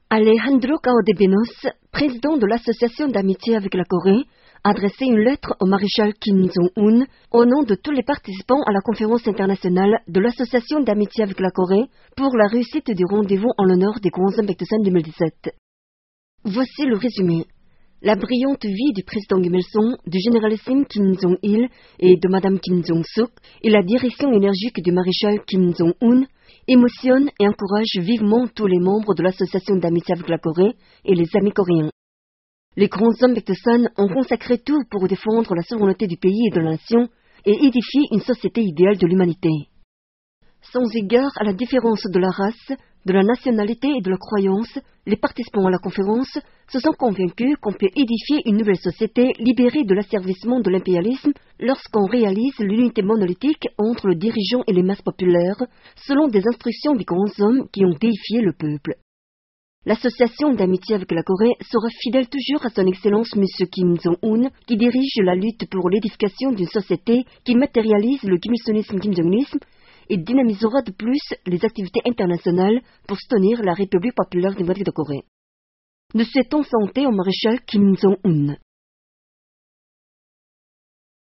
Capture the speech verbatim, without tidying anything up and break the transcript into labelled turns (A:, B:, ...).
A: Alejandro Caudebonos, président de l'Association d'amitié avec la Corée, a adressé une lettre au maréchal Kim Jong-un au nom de tous les participants à la conférence internationale de l'Association d'amitié avec la Corée pour la réussite du rendez-vous en l'honneur des Gwangjang Baekdusan deux mille dix-sept. Voici le résumé. La brillante vie du président Kim Il-sung, du généralissime Kim Jong-il et de madame Kim Jong-suk et la direction énergique du maréchal Kim Jong-un émotionne et encourage vivement tous les membres de l'association d'amitié avec la Corée et les amis coréens. Les Gwangjang Baekdusan ont consacré tout pour défendre la souveraineté du pays et de la nation et édifier une société idéale de l'humanité. Sans égard à la différence de la race, de la nationalité et de la croyance, les participants à la conférence se sont convaincus qu'on peut édifier une nouvelle société libérée de l'asservissement de l'impérialisme lorsqu'on réalise l'unité monolithique entre le dirigeant et les masses populaires, selon des instructions des grands hommes qui ont déifié le peuple. L'association d'amitié avec la Corée sera fidèle toujours à son excellence M. Kim Jong-un, qui dirige la lutte pour l'édification d'une société qui matérialise le Kim Il-sungisme Kim Jong-unisme et dynamisera de plus les activités internationales pour soutenir la République populaire démocratique de Corée. Nous souhaitons santé au maréchal Kim Jong-un.